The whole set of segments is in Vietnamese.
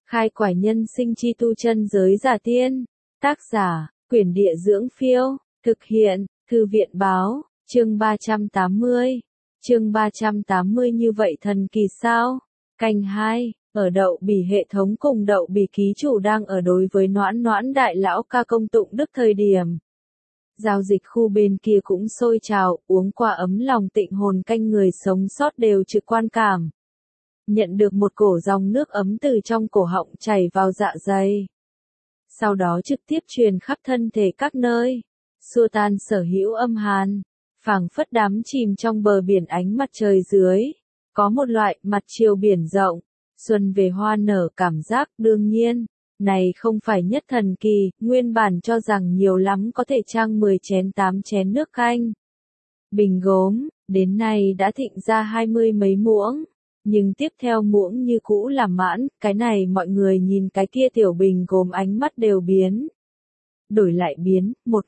Khai quải nhân sinh chi tu chân giới giả tiên. Tác giả, Quyển Địa Dưỡng Phiêu. Thực hiện, Thư viện Báo. Chương 380. Chương 380 như vậy thần kỳ sao? Canh 2. Ở Đậu Bỉ hệ thống cùng Đậu Bỉ ký chủ đang ở đối với Noãn Noãn đại lão ca công tụng đức thời điểm. Giao dịch khu bên kia cũng sôi trào, uống qua ấm lòng tịnh hồn canh người sống sót đều trực quan cảm. Nhận được một cổ dòng nước ấm từ trong cổ họng chảy vào dạ dày. Sau đó trực tiếp truyền khắp thân thể các nơi, xua tan sở hữu âm hàn, phảng phất đắm chìm trong bờ biển ánh mặt trời dưới. Có một loại mặt chiều biển rộng, xuân về hoa nở cảm giác. Đương nhiên, này không phải nhất thần kỳ, nguyên bản cho rằng nhiều lắm có thể trang 10 chén 8 chén nước canh. Bình gốm, đến nay đã thịnh ra 20 mấy muỗng, nhưng tiếp theo muỗng như cũ làm mãn, cái này mọi người nhìn cái kia tiểu bình gốm ánh mắt đều biến. Đổi lại biến, một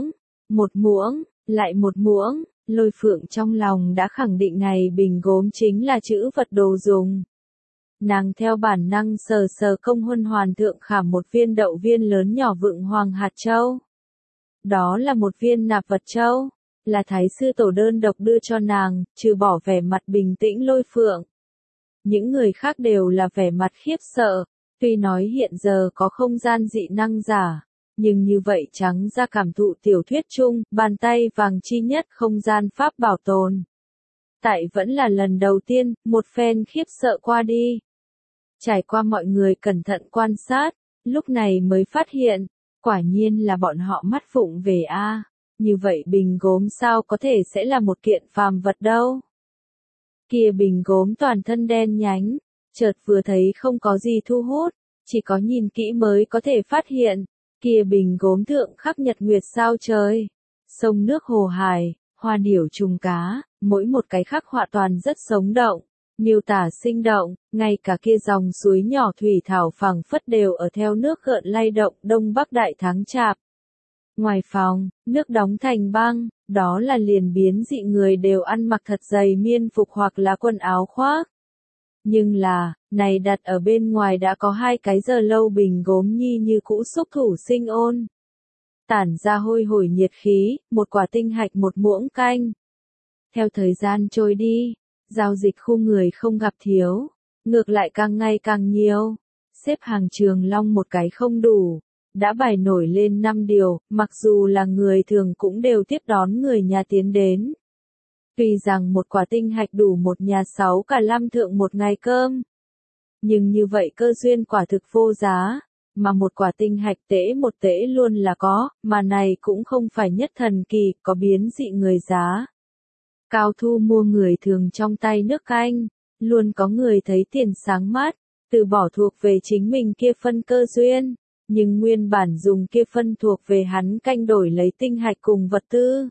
muỗng, lại một muỗng, Lôi Phượng trong lòng đã khẳng định này bình gốm chính là chữ vật đồ dùng. Nàng theo bản năng sờ sờ công huân hoàn thượng khảm một viên đậu viên lớn nhỏ vượng hoàng hạt châu. Đó là một viên nạp vật châu, là Thái sư tổ đơn độc đưa cho nàng, trừ bỏ vẻ mặt bình tĩnh Lôi Phượng. Những người khác đều là vẻ mặt khiếp sợ, tuy nói hiện giờ có không gian dị năng giả, nhưng như vậy trắng ra cảm thụ tiểu thuyết chung, bàn tay vàng chi nhất không gian pháp bảo tồn. Tại vẫn là lần đầu tiên, một phen khiếp sợ qua đi. Trải qua mọi người cẩn thận quan sát, lúc này mới phát hiện, quả nhiên là bọn họ mắt phụng về a. Như vậy bình gốm sao có thể sẽ là một kiện phàm vật đâu. Kia bình gốm toàn thân đen nhánh, chợt vừa thấy không có gì thu hút, chỉ có nhìn kỹ mới có thể phát hiện, kia bình gốm thượng khắc nhật nguyệt sao trời, sông nước hồ hải, hoa điểu trùng cá, mỗi một cái khắc họa toàn rất sống động, miêu tả sinh động, ngay cả kia dòng suối nhỏ thủy thảo phẳng phất đều ở theo nước gợn lay động. Đông Bắc đại tháng chạp. Ngoài phòng, nước đóng thành băng, đó là liền biến dị người đều ăn mặc thật dày miên phục hoặc là quần áo khoác. Nhưng là, này đặt ở bên ngoài đã có 2 cái giờ lâu bình gốm nhi như cũ xúc thủ sinh ôn. Tản ra hôi hổi nhiệt khí, một quả tinh hạch một muỗng canh. Theo thời gian trôi đi, giao dịch khu người không gặp thiếu, ngược lại càng ngày càng nhiều. Xếp hàng trường long một cái không đủ, đã bài nổi lên 5 điều, mặc dù là người thường cũng đều tiếp đón người nhà tiến đến. Tuy rằng một quả tinh hạch đủ một nhà 6 cả 5 thượng một ngày cơm. Nhưng như vậy cơ duyên quả thực vô giá, mà một quả tinh hạch tễ một tễ luôn là có, mà này cũng không phải nhất thần kỳ, có biến dị người giá. Cao thu mua người thường trong tay nước canh, luôn có người thấy tiền sáng mắt, từ bỏ thuộc về chính mình kia phân cơ duyên, nhưng nguyên bản dùng kia phân thuộc về hắn canh đổi lấy tinh hạch cùng vật tư.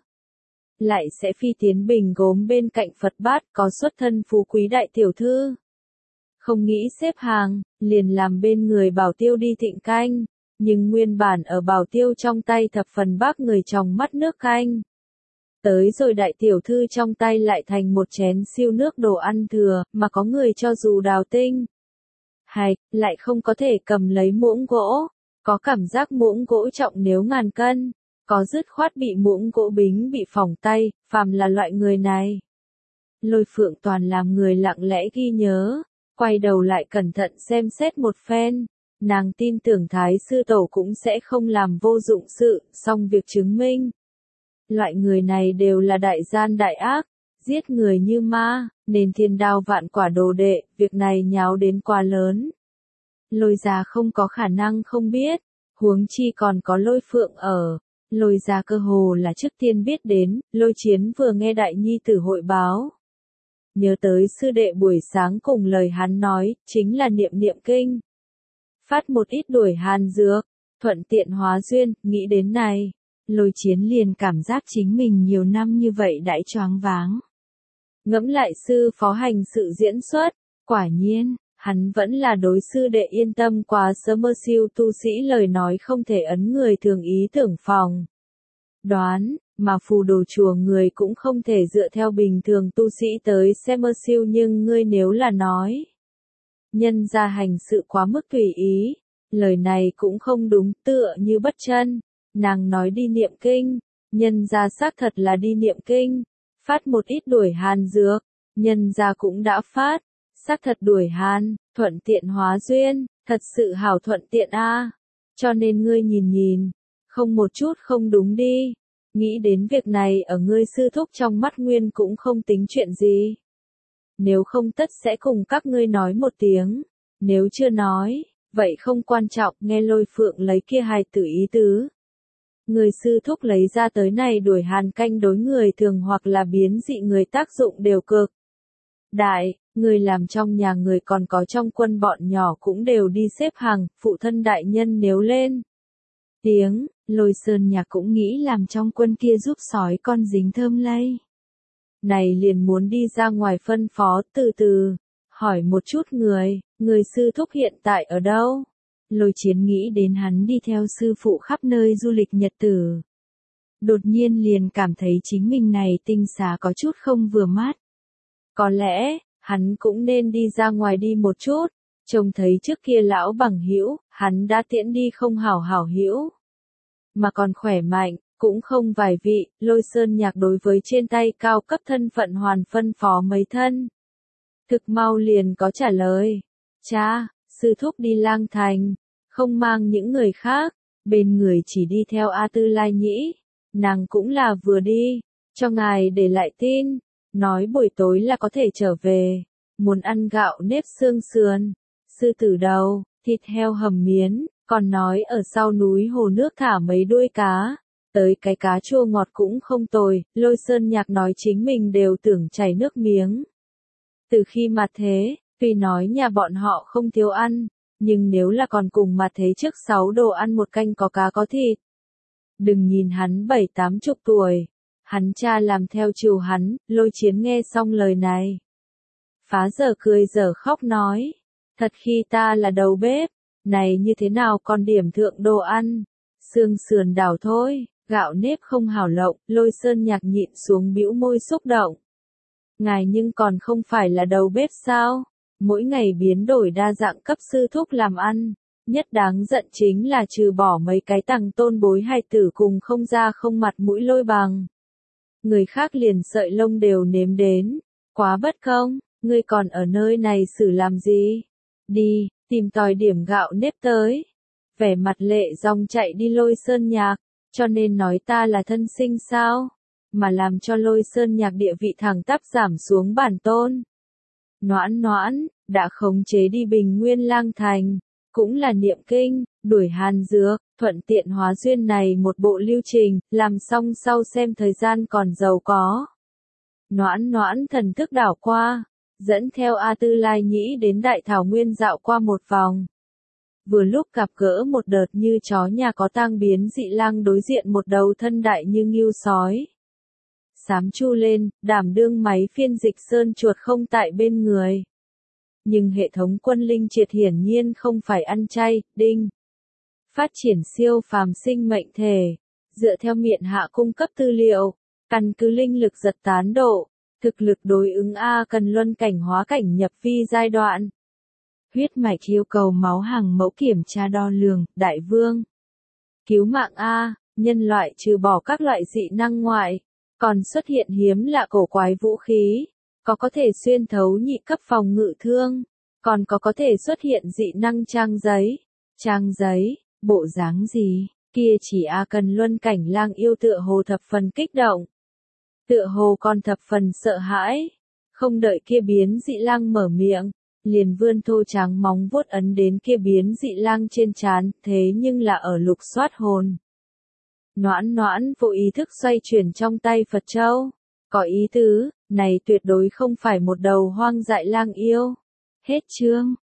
Lại sẽ phi tiến bình gốm bên cạnh Phật bát có xuất thân phú quý đại tiểu thư. Không nghĩ xếp hàng, liền làm bên người bảo tiêu đi thịnh canh, nhưng nguyên bản ở bảo tiêu trong tay thập phần bác người trong mắt nước canh. Tới rồi đại tiểu thư trong tay lại thành một chén siêu nước đồ ăn thừa, mà có người cho dù đào tinh. Hay, lại không có thể cầm lấy muỗng gỗ, có cảm giác muỗng gỗ trọng nếu ngàn cân, có dứt khoát bị muỗng gỗ bính bị phỏng tay, phàm là loại người này. Lôi Phượng toàn làm người lặng lẽ ghi nhớ, quay đầu lại cẩn thận xem xét một phen, nàng tin tưởng Thái sư tổ cũng sẽ không làm vô dụng sự, song việc chứng minh. Loại người này đều là đại gian đại ác, giết người như ma, nên thiên đao vạn quả đồ đệ, việc này nháo đến quá lớn. Lôi gia không có khả năng không biết, huống chi còn có Lôi Phượng ở. Lôi gia cơ hồ là trước tiên biết đến, Lôi Chiến vừa nghe đại nhi tử hội báo. Nhớ tới sư đệ buổi sáng cùng lời hắn nói, chính là niệm niệm kinh. Phát một ít đuổi hàn dược, thuận tiện hóa duyên, nghĩ đến này. Lôi Chiến liền cảm giác chính mình nhiều năm như vậy đãi choáng váng. Ngẫm lại sư phó hành sự diễn xuất, quả nhiên, hắn vẫn là đối sư đệ yên tâm quá sớm. Mơ siêu tu sĩ lời nói không thể ấn người thường ý tưởng phòng đoán, mà phù đồ chùa người cũng không thể dựa theo bình thường tu sĩ tới xem mơ siêu, nhưng ngươi nếu là nói nhân gia hành sự quá mức tùy ý. Lời này cũng không đúng, tựa như Bất Chân. Nàng nói đi niệm kinh, nhân gia xác thật là đi niệm kinh. Phát một ít đuổi hàn dược, nhân gia cũng đã phát. Xác thật đuổi hàn, thuận tiện hóa duyên, thật sự hảo thuận tiện a. Cho nên ngươi nhìn nhìn, không một chút không đúng đi. Nghĩ đến việc này ở ngươi sư thúc trong mắt nguyên cũng không tính chuyện gì. Nếu không tất sẽ cùng các ngươi nói một tiếng. Nếu chưa nói, vậy không quan trọng, nghe Lôi Phượng lấy kia hài tử ý tứ. Người sư thúc lấy ra tới này đuổi hàn canh đối người thường hoặc là biến dị người tác dụng đều cực đại, người làm trong nhà người còn có trong quân bọn nhỏ cũng đều đi xếp hàng, phụ thân đại nhân nếu lên tiếng, Lôi Sơn Nhạc cũng nghĩ làm trong quân kia giúp sói con dính thơm lây. Này liền muốn đi ra ngoài phân phó, từ từ, hỏi một chút người sư thúc hiện tại ở đâu? Lôi Chiến nghĩ đến hắn đi theo sư phụ khắp nơi du lịch nhật tử. Đột nhiên liền cảm thấy chính mình này tinh xá có chút không vừa mắt. Có lẽ, hắn cũng nên đi ra ngoài đi một chút, trông thấy trước kia lão bằng hữu, hắn đã tiễn đi không hảo hảo hữu. Mà còn khỏe mạnh, cũng không vài vị, Lôi Sơn Nhạc đối với trên tay cao cấp thân phận hoàn phân phó mấy thân. Thực mau liền có trả lời. Cha, sư thúc đi lang thành, không mang những người khác, bên người chỉ đi theo A Tư Lai Nhĩ. Nàng cũng là vừa đi, cho ngài để lại tin, nói buổi tối là có thể trở về, muốn ăn gạo nếp xương sườn, sư tử đầu, thịt heo hầm miến, còn nói ở sau núi hồ nước thả mấy đuôi cá, tới cái cá chua ngọt cũng không tồi. Lôi Sơn Nhạc nói chính mình đều tưởng chảy nước miếng. Từ khi mà thế, tuy nói nhà bọn họ không thiếu ăn, nhưng nếu là còn cùng mà thế trước 6 đồ ăn một canh có cá có thịt. Đừng nhìn hắn 70-80 tuổi, hắn cha làm theo chiều hắn. Lôi Chiến nghe xong lời này, phá giờ cười giờ khóc nói, thật khi ta là đầu bếp, này như thế nào còn điểm thượng đồ ăn, xương sườn đảo thôi, gạo nếp không hảo lộng. Lôi Sơn Nhạc nhịn xuống bĩu môi xúc động. Ngài nhưng còn không phải là đầu bếp sao, mỗi ngày biến đổi đa dạng cấp sư thúc làm ăn, nhất đáng giận chính là trừ bỏ mấy cái tằng tôn bối hài tử cùng không da không mặt mũi Lôi bằng. Người khác liền sợi lông đều nếm đến, quá bất công, ngươi còn ở nơi này xử làm gì? Đi, tìm tòi điểm gạo nếp tới. Vẻ mặt lệ dòng chạy đi Lôi Sơn Nhạc, cho nên nói ta là thân sinh sao? Mà làm cho Lôi Sơn Nhạc địa vị thẳng tắp giảm xuống bản tôn. Noãn Noãn, đã khống chế đi Bình Nguyên lang thành, cũng là niệm kinh, đuổi hàn dược, thuận tiện hóa duyên này một bộ lưu trình, làm xong sau xem thời gian còn giàu có. Noãn Noãn thần thức đảo qua, dẫn theo A Tư Lai Nhĩ đến Đại Thảo Nguyên dạo qua một vòng. Vừa lúc gặp gỡ một đợt như chó nhà có tang biến dị lang đối diện một đầu thân đại như ngưu sói. Sám chu lên, đảm đương máy phiên dịch sơn chuột không tại bên người. Nhưng hệ thống quân linh triệt hiển nhiên không phải ăn chay, đinh. Phát triển siêu phàm sinh mệnh thể, dựa theo miện hạ cung cấp tư liệu, căn cứ linh lực giật tán độ, thực lực đối ứng A cần luân cảnh hóa cảnh nhập vi giai đoạn. Huyết mạch yêu cầu máu hàng mẫu kiểm tra đo lường, đại vương. Cứu mạng A, nhân loại trừ bỏ các loại dị năng ngoại, còn xuất hiện hiếm lạ cổ quái vũ khí, có thể xuyên thấu nhị cấp phòng ngự thương, còn có thể xuất hiện dị năng trang giấy. Trang giấy, bộ dáng gì, kia chỉ A cần luân cảnh lang yêu tựa hồ thập phần kích động. Tựa hồ còn thập phần sợ hãi, không đợi kia biến dị lang mở miệng, liền vươn thô trắng móng vuốt ấn đến kia biến dị lang trên trán, thế nhưng là ở lục soát hồn. Noãn Noãn vô ý thức xoay chuyển trong tay Phật Châu, có ý tứ, này tuyệt đối không phải một đầu hoang dại lang yêu. Hết chương.